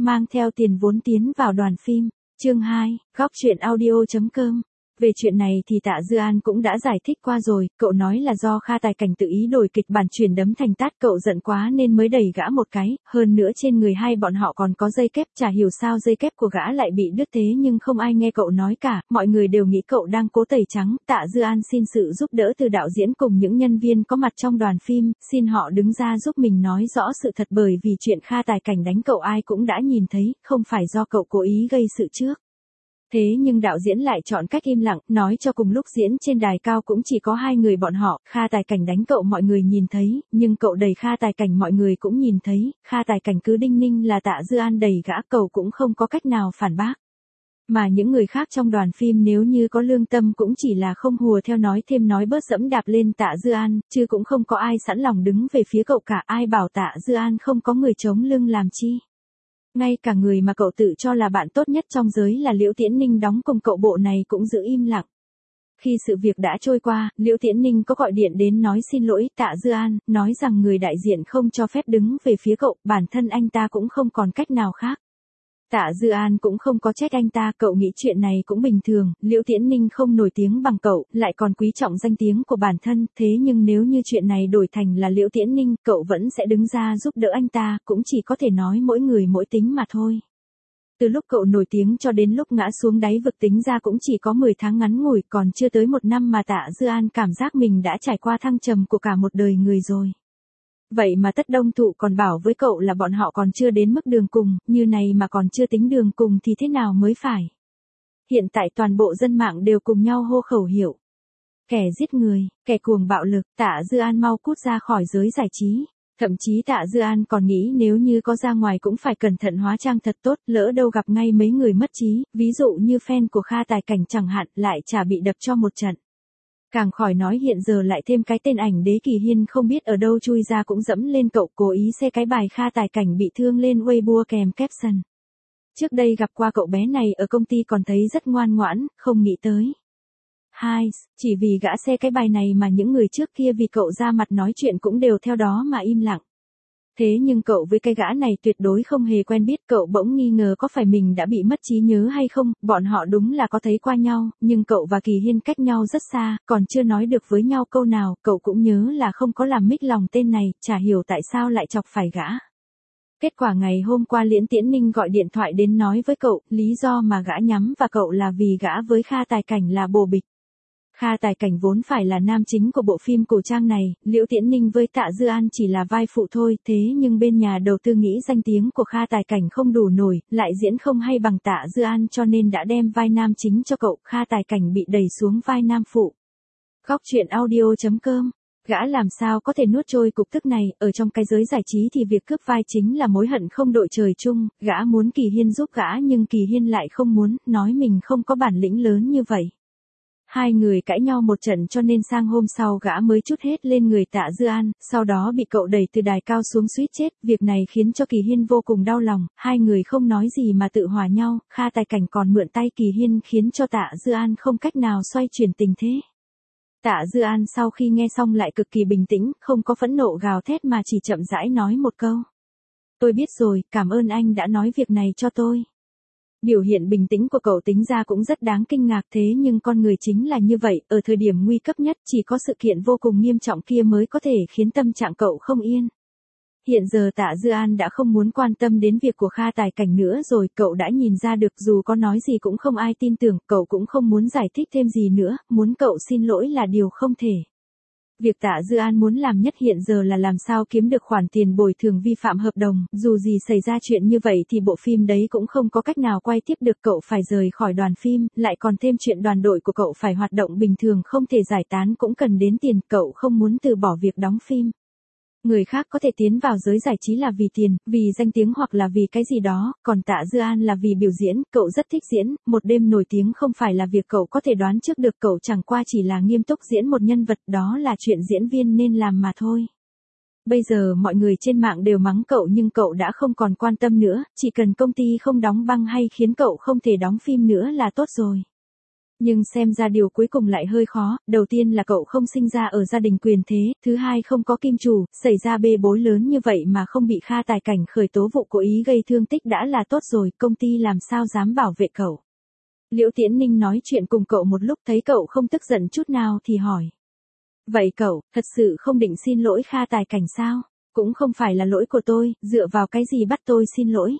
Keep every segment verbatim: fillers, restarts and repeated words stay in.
mang theo tiền vốn tiến vào đoàn phim. Chương hai, góc truyện audio chấm com. Về chuyện này thì Tạ Dư An cũng đã giải thích qua rồi, cậu nói là do Kha Tài Cảnh tự ý đổi kịch bản chuyển đấm thành tát, cậu giận quá nên mới đẩy gã một cái, hơn nữa trên người hai bọn họ còn có dây kép, chả hiểu sao dây kép của gã lại bị đứt thế nhưng không ai nghe cậu nói cả, mọi người đều nghĩ cậu đang cố tẩy trắng. Tạ Dư An xin sự giúp đỡ từ đạo diễn cùng những nhân viên có mặt trong đoàn phim, xin họ đứng ra giúp mình nói rõ sự thật, bởi vì chuyện Kha Tài Cảnh đánh cậu ai cũng đã nhìn thấy, không phải do cậu cố ý gây sự trước. Thế nhưng đạo diễn lại chọn cách im lặng, nói cho cùng lúc diễn trên đài cao cũng chỉ có hai người bọn họ, Kha Tài Cảnh đánh cậu mọi người nhìn thấy, nhưng cậu đẩy Kha Tài Cảnh mọi người cũng nhìn thấy, Kha Tài Cảnh cứ đinh ninh là Tạ Dư An đẩy gã, cậu cũng không có cách nào phản bác. Mà những người khác trong đoàn phim nếu như có lương tâm cũng chỉ là không hùa theo nói thêm nói bớt dẫm đạp lên Tạ Dư An, chứ cũng không có ai sẵn lòng đứng về phía cậu cả, ai bảo Tạ Dư An không có người chống lưng làm chi. Ngay cả người mà cậu tự cho là bạn tốt nhất trong giới là Liễu Tiễn Ninh đóng cùng cậu bộ này cũng giữ im lặng. Khi sự việc đã trôi qua, Liễu Tiễn Ninh có gọi điện đến nói xin lỗi Tạ Dư An, nói rằng người đại diện không cho phép đứng về phía cậu, bản thân anh ta cũng không còn cách nào khác. Tạ Dư An cũng không có trách anh ta, cậu nghĩ chuyện này cũng bình thường, Liễu Tiễn Ninh không nổi tiếng bằng cậu, lại còn quý trọng danh tiếng của bản thân, thế nhưng nếu như chuyện này đổi thành là Liễu Tiễn Ninh, cậu vẫn sẽ đứng ra giúp đỡ anh ta, cũng chỉ có thể nói mỗi người mỗi tính mà thôi. Từ lúc cậu nổi tiếng cho đến lúc ngã xuống đáy vực tính ra cũng chỉ có mười tháng ngắn ngủi, còn chưa tới một năm mà Tạ Dư An cảm giác mình đã trải qua thăng trầm của cả một đời người rồi. Vậy mà Tất Đông Thụ còn bảo với cậu là bọn họ còn chưa đến mức đường cùng, như này mà còn chưa tính đường cùng thì thế nào mới phải. Hiện tại toàn bộ dân mạng đều cùng nhau hô khẩu hiệu. Kẻ giết người, kẻ cuồng bạo lực, Tạ Dư An mau cút ra khỏi giới giải trí. Thậm chí Tạ Dư An còn nghĩ nếu như có ra ngoài cũng phải cẩn thận hóa trang thật tốt, lỡ đâu gặp ngay mấy người mất trí, ví dụ như fan của Kha Tài Cảnh chẳng hạn, lại chả bị đập cho một trận. Càng khỏi nói hiện giờ lại thêm cái tên ảnh đế Kỳ Hiên không biết ở đâu chui ra cũng dẫm lên cậu, cố ý xe cái bài Kha Tài Cảnh bị thương lên Weibo kèm caption. Trước đây gặp qua cậu bé này ở công ty còn thấy rất ngoan ngoãn, không nghĩ tới. Hai, chỉ vì gã xe cái bài này mà những người trước kia vì cậu ra mặt nói chuyện cũng đều theo đó mà im lặng. Thế nhưng cậu với cái gã này tuyệt đối không hề quen biết, cậu bỗng nghi ngờ có phải mình đã bị mất trí nhớ hay không, bọn họ đúng là có thấy qua nhau, nhưng cậu và Kỳ Hiên cách nhau rất xa, còn chưa nói được với nhau câu nào, cậu cũng nhớ là không có làm mích lòng tên này, chả hiểu tại sao lại chọc phải gã. Kết quả ngày hôm qua Liễu Tiễn Ninh gọi điện thoại đến nói với cậu, lý do mà gã nhắm vào cậu là vì gã với Kha Tài Cảnh là bồ bịch. Kha Tài Cảnh vốn phải là nam chính của bộ phim cổ trang này, Liễu Tiễn Ninh với Tạ Dư An chỉ là vai phụ thôi, thế nhưng bên nhà đầu tư nghĩ danh tiếng của Kha Tài Cảnh không đủ nổi, lại diễn không hay bằng Tạ Dư An cho nên đã đem vai nam chính cho cậu, Kha Tài Cảnh bị đẩy xuống vai nam phụ. Góc truyện audio chấm com. Gã làm sao có thể nuốt trôi cục tức này, ở trong cái giới giải trí thì việc cướp vai chính là mối hận không đội trời chung, gã muốn Kỳ Hiên giúp gã nhưng Kỳ Hiên lại không muốn, nói mình không có bản lĩnh lớn như vậy. Hai người cãi nhau một trận cho nên sang hôm sau gã mới trút hết lên người Tạ Dư An, sau đó bị cậu đẩy từ đài cao xuống suýt chết, việc này khiến cho Kỳ Hiên vô cùng đau lòng, hai người không nói gì mà tự hòa nhau, Kha Tài Cảnh còn mượn tay Kỳ Hiên khiến cho Tạ Dư An không cách nào xoay chuyển tình thế. Tạ Dư An sau khi nghe xong lại cực kỳ bình tĩnh, không có phẫn nộ gào thét mà chỉ chậm rãi nói một câu. Tôi biết rồi, cảm ơn anh đã nói việc này cho tôi. Biểu hiện bình tĩnh của cậu tính ra cũng rất đáng kinh ngạc, thế nhưng con người chính là như vậy, ở thời điểm nguy cấp nhất chỉ có sự kiện vô cùng nghiêm trọng kia mới có thể khiến tâm trạng cậu không yên. Hiện giờ Tạ Dư An đã không muốn quan tâm đến việc của Kha Tài Cảnh nữa rồi, cậu đã nhìn ra được dù có nói gì cũng không ai tin tưởng, cậu cũng không muốn giải thích thêm gì nữa, muốn cậu xin lỗi là điều không thể. Việc Tạ Dư An muốn làm nhất hiện giờ là làm sao kiếm được khoản tiền bồi thường vi phạm hợp đồng, dù gì xảy ra chuyện như vậy thì bộ phim đấy cũng không có cách nào quay tiếp được, cậu phải rời khỏi đoàn phim, lại còn thêm chuyện đoàn đội của cậu phải hoạt động bình thường không thể giải tán cũng cần đến tiền, cậu không muốn từ bỏ việc đóng phim. Người khác có thể tiến vào giới giải trí là vì tiền, vì danh tiếng hoặc là vì cái gì đó, còn Tạ Dư An là vì biểu diễn, cậu rất thích diễn, một đêm nổi tiếng không phải là việc cậu có thể đoán trước được, cậu chẳng qua chỉ là nghiêm túc diễn một nhân vật, đó là chuyện diễn viên nên làm mà thôi. Bây giờ mọi người trên mạng đều mắng cậu nhưng cậu đã không còn quan tâm nữa, chỉ cần công ty không đóng băng hay khiến cậu không thể đóng phim nữa là tốt rồi. Nhưng xem ra điều cuối cùng lại hơi khó, đầu tiên là cậu không sinh ra ở gia đình quyền thế, thứ hai không có kim chủ, xảy ra bê bối lớn như vậy mà không bị Kha Tài Cảnh khởi tố vụ cố ý gây thương tích đã là tốt rồi, công ty làm sao dám bảo vệ cậu. Liễu Tiễn Ninh nói chuyện cùng cậu một lúc thấy cậu không tức giận chút nào thì hỏi. Vậy cậu, thật sự không định xin lỗi Kha Tài Cảnh sao? Cũng không phải là lỗi của tôi, dựa vào cái gì bắt tôi xin lỗi?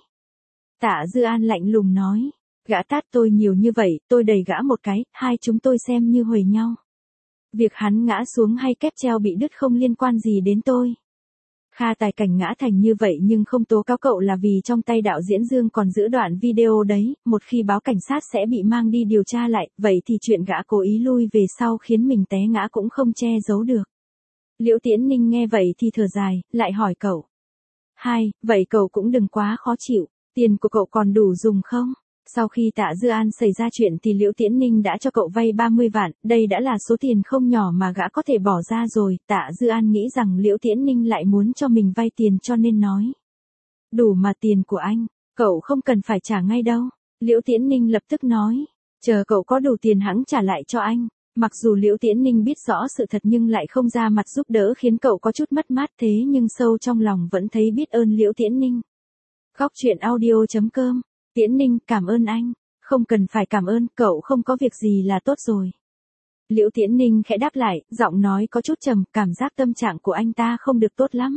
Tạ Dư An lạnh lùng nói. Gã tát tôi nhiều như vậy, tôi đẩy gã một cái, hai chúng tôi xem như huề nhau. Việc hắn ngã xuống hay kép treo bị đứt không liên quan gì đến tôi. Kha Tài Cảnh ngã thành như vậy nhưng không tố cáo cậu là vì trong tay đạo diễn Dương còn giữ đoạn video đấy, một khi báo cảnh sát sẽ bị mang đi điều tra lại, vậy thì chuyện gã cố ý lui về sau khiến mình té ngã cũng không che giấu được. Liễu Tiễn Ninh nghe vậy thì thở dài, lại hỏi cậu. Hai, vậy cậu cũng đừng quá khó chịu, tiền của cậu còn đủ dùng không? Sau khi Tạ Dư An xảy ra chuyện thì Liễu Tiễn Ninh đã cho cậu vay ba mươi vạn, đây đã là số tiền không nhỏ mà gã có thể bỏ ra rồi, Tạ Dư An nghĩ rằng Liễu Tiễn Ninh lại muốn cho mình vay tiền cho nên nói. Đủ mà tiền của anh, cậu không cần phải trả ngay đâu. Liễu Tiễn Ninh lập tức nói, chờ cậu có đủ tiền hẵng trả lại cho anh. Mặc dù Liễu Tiễn Ninh biết rõ sự thật nhưng lại không ra mặt giúp đỡ khiến cậu có chút mất mát thế nhưng sâu trong lòng vẫn thấy biết ơn Liễu Tiễn Ninh. Góc truyện audio chấm com Tiễn Ninh, cảm ơn anh. Không cần phải cảm ơn, cậu không có việc gì là tốt rồi. Liễu Tiễn Ninh khẽ đáp lại, giọng nói có chút trầm, cảm giác tâm trạng của anh ta không được tốt lắm.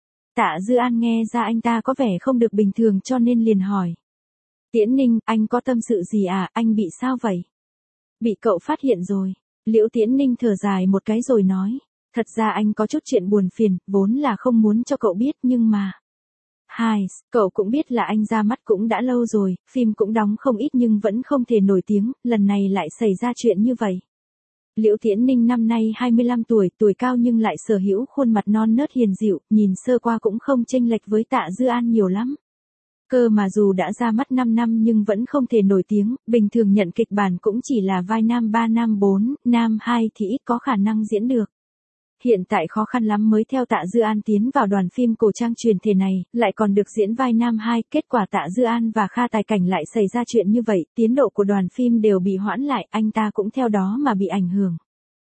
Tạ Dư An nghe ra anh ta có vẻ không được bình thường cho nên liền hỏi. Tiễn Ninh, anh có tâm sự gì à, anh bị sao vậy? Bị cậu phát hiện rồi. Liễu Tiễn Ninh thở dài một cái rồi nói. Thật ra anh có chút chuyện buồn phiền, vốn là không muốn cho cậu biết nhưng mà... Hai, cậu cũng biết là anh ra mắt cũng đã lâu rồi, phim cũng đóng không ít nhưng vẫn không thể nổi tiếng, lần này lại xảy ra chuyện như vậy. Liễu Tiễn Ninh năm nay hai mươi lăm tuổi, tuổi cao nhưng lại sở hữu khuôn mặt non nớt hiền dịu, nhìn sơ qua cũng không chênh lệch với Tạ Dư An nhiều lắm. Cơ mà dù đã ra mắt năm năm nhưng vẫn không thể nổi tiếng, bình thường nhận kịch bản cũng chỉ là vai nam ba nam bốn, nam hai thì ít có khả năng diễn được. Hiện tại khó khăn lắm mới theo Tạ Dư An tiến vào đoàn phim cổ trang truyền thể này, lại còn được diễn vai nam hai, kết quả Tạ Dư An và Kha Tài Cảnh lại xảy ra chuyện như vậy, tiến độ của đoàn phim đều bị hoãn lại, anh ta cũng theo đó mà bị ảnh hưởng.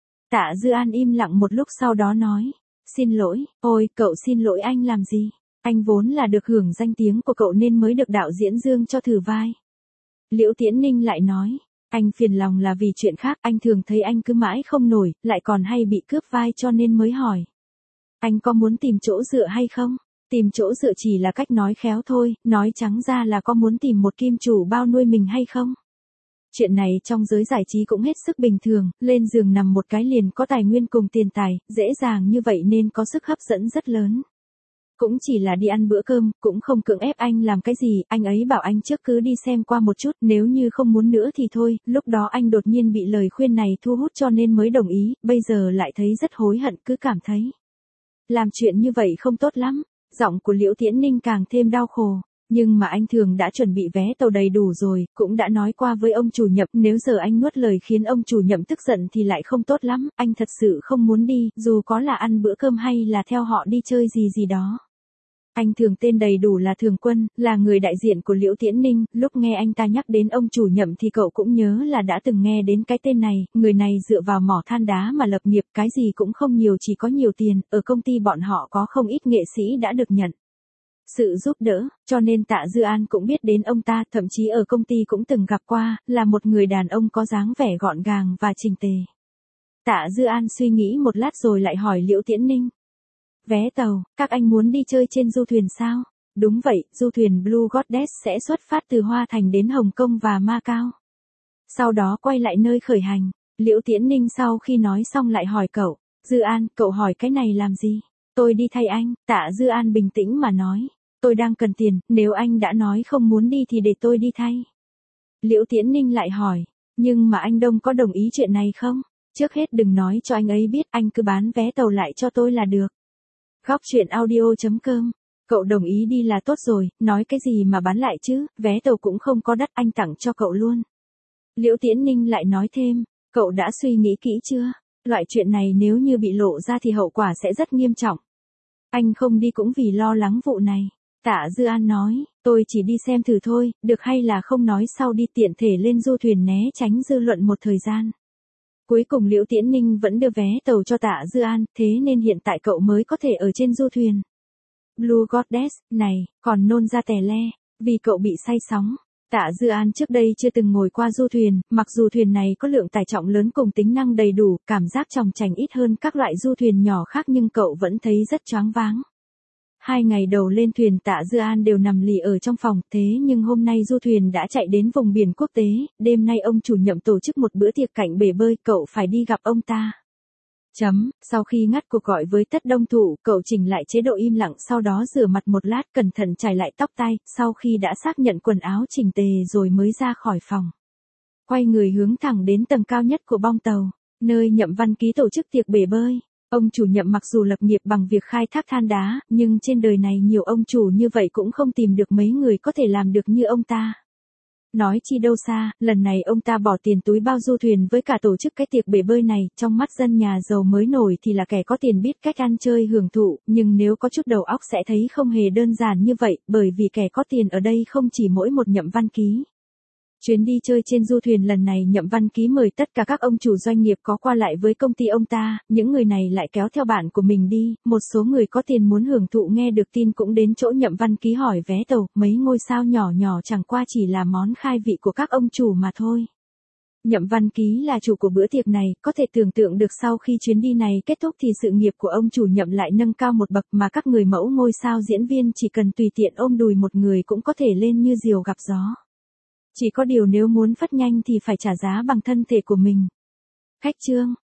Tạ Dư An im lặng một lúc sau đó nói, xin lỗi, ôi, cậu xin lỗi anh làm gì? Anh vốn là được hưởng danh tiếng của cậu nên mới được đạo diễn Dương cho thử vai. Liễu Tiễn Ninh lại nói. Anh phiền lòng là vì chuyện khác, anh thường thấy anh cứ mãi không nổi, lại còn hay bị cướp vai cho nên mới hỏi. Anh có muốn tìm chỗ dựa hay không? Tìm chỗ dựa chỉ là cách nói khéo thôi, nói trắng ra là có muốn tìm một kim chủ bao nuôi mình hay không? Chuyện này trong giới giải trí cũng hết sức bình thường, lên giường nằm một cái liền có tài nguyên cùng tiền tài, dễ dàng như vậy nên có sức hấp dẫn rất lớn. Cũng chỉ là đi ăn bữa cơm, cũng không cưỡng ép anh làm cái gì, anh ấy bảo anh trước cứ đi xem qua một chút, nếu như không muốn nữa thì thôi, lúc đó anh đột nhiên bị lời khuyên này thu hút cho nên mới đồng ý, bây giờ lại thấy rất hối hận cứ cảm thấy. Làm chuyện như vậy không tốt lắm, giọng của Liễu Tiễn Ninh càng thêm đau khổ, nhưng mà anh thường đã chuẩn bị vé tàu đầy đủ rồi, cũng đã nói qua với ông chủ nhậm, nếu giờ anh nuốt lời khiến ông chủ nhậm tức giận thì lại không tốt lắm, anh thật sự không muốn đi, dù có là ăn bữa cơm hay là theo họ đi chơi gì gì đó. Anh Thường tên đầy đủ là Thường Quân, là người đại diện của Liễu Tiễn Ninh, lúc nghe anh ta nhắc đến ông chủ nhậm thì cậu cũng nhớ là đã từng nghe đến cái tên này, người này dựa vào mỏ than đá mà lập nghiệp, cái gì cũng không nhiều chỉ có nhiều tiền, ở công ty bọn họ có không ít nghệ sĩ đã được nhận sự giúp đỡ, cho nên Tạ Dư An cũng biết đến ông ta, thậm chí ở công ty cũng từng gặp qua, là một người đàn ông có dáng vẻ gọn gàng và chỉnh tề. Tạ Dư An suy nghĩ một lát rồi lại hỏi Liễu Tiễn Ninh. Vé tàu, các anh muốn đi chơi trên du thuyền sao? Đúng vậy, du thuyền Blue Goddess sẽ xuất phát từ Hoa Thành đến Hồng Kông và Macau. Sau đó quay lại nơi khởi hành. Liễu Tiễn Ninh sau khi nói xong lại hỏi cậu, Dư An, cậu hỏi cái này làm gì? Tôi đi thay anh, Tạ Dư An bình tĩnh mà nói. Tôi đang cần tiền, nếu anh đã nói không muốn đi thì để tôi đi thay. Liễu Tiễn Ninh lại hỏi, nhưng mà anh Đông có đồng ý chuyện này không? Trước hết đừng nói cho anh ấy biết, anh cứ bán vé tàu lại cho tôi là được. Góc truyện audio chấm com Cậu đồng ý đi là tốt rồi, nói cái gì mà bán lại chứ, vé tàu cũng không có đắt, anh tặng cho cậu luôn. Liễu Tiễn Ninh lại nói thêm, cậu đã suy nghĩ kỹ chưa? Loại chuyện này nếu như bị lộ ra thì hậu quả sẽ rất nghiêm trọng. Anh không đi cũng vì lo lắng vụ này. Tạ Dư An nói, Tôi chỉ đi xem thử thôi, được hay là không nói sau đi, tiện thể lên du thuyền né tránh dư luận một thời gian. Cuối cùng Liễu Tiễn Ninh vẫn đưa vé tàu cho Tạ Dư An, thế nên hiện tại cậu mới có thể ở trên du thuyền. Blue Goddess, này, còn nôn ra tè le, vì cậu bị say sóng. Tạ Dư An trước đây chưa từng ngồi qua du thuyền, mặc dù thuyền này có lượng tải trọng lớn cùng tính năng đầy đủ, cảm giác chòng chành ít hơn các loại du thuyền nhỏ khác nhưng cậu vẫn thấy rất choáng váng. Hai ngày đầu lên thuyền Tạ Dư An đều nằm lì ở trong phòng, thế nhưng hôm nay du thuyền đã chạy đến vùng biển quốc tế, đêm nay ông chủ Nhậm tổ chức một bữa tiệc cạnh bể bơi, cậu phải đi gặp ông ta. Chấm, sau khi ngắt cuộc gọi với Tất Đông Thụ, cậu chỉnh lại chế độ im lặng, sau đó rửa mặt một lát, cẩn thận chải lại tóc tai, sau khi đã xác nhận quần áo chỉnh tề rồi mới ra khỏi phòng. Quay người hướng thẳng đến tầng cao nhất của bong tàu, nơi Nhậm Văn Ký tổ chức tiệc bể bơi. Ông chủ Nhậm mặc dù lập nghiệp bằng việc khai thác than đá, nhưng trên đời này nhiều ông chủ như vậy cũng không tìm được mấy người có thể làm được như ông ta. Nói chi đâu xa, lần này ông ta bỏ tiền túi bao du thuyền với cả tổ chức cái tiệc bể bơi này, trong mắt dân nhà giàu mới nổi thì là kẻ có tiền biết cách ăn chơi hưởng thụ, nhưng nếu có chút đầu óc sẽ thấy không hề đơn giản như vậy, bởi vì kẻ có tiền ở đây không chỉ mỗi một Nhậm Văn Ký. Chuyến đi chơi trên du thuyền lần này Nhậm Văn Ký mời tất cả các ông chủ doanh nghiệp có qua lại với công ty ông ta, những người này lại kéo theo bạn của mình đi, một số người có tiền muốn hưởng thụ nghe được tin cũng đến chỗ Nhậm Văn Ký hỏi vé tàu, mấy ngôi sao nhỏ nhỏ chẳng qua chỉ là món khai vị của các ông chủ mà thôi. Nhậm Văn Ký là chủ của bữa tiệc này, có thể tưởng tượng được sau khi chuyến đi này kết thúc thì sự nghiệp của ông chủ Nhậm lại nâng cao một bậc mà các người mẫu ngôi sao diễn viên chỉ cần tùy tiện ôm đùi một người cũng có thể lên như diều gặp gió. Chỉ có điều nếu muốn phất nhanh thì phải trả giá bằng thân thể của mình. Khách trương